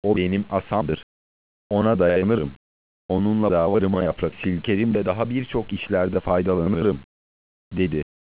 O benim asamdır. Ona dayanırım. Onunla dağlarıma yaprak silkerim ve daha birçok işlerde faydalanırım, dedi.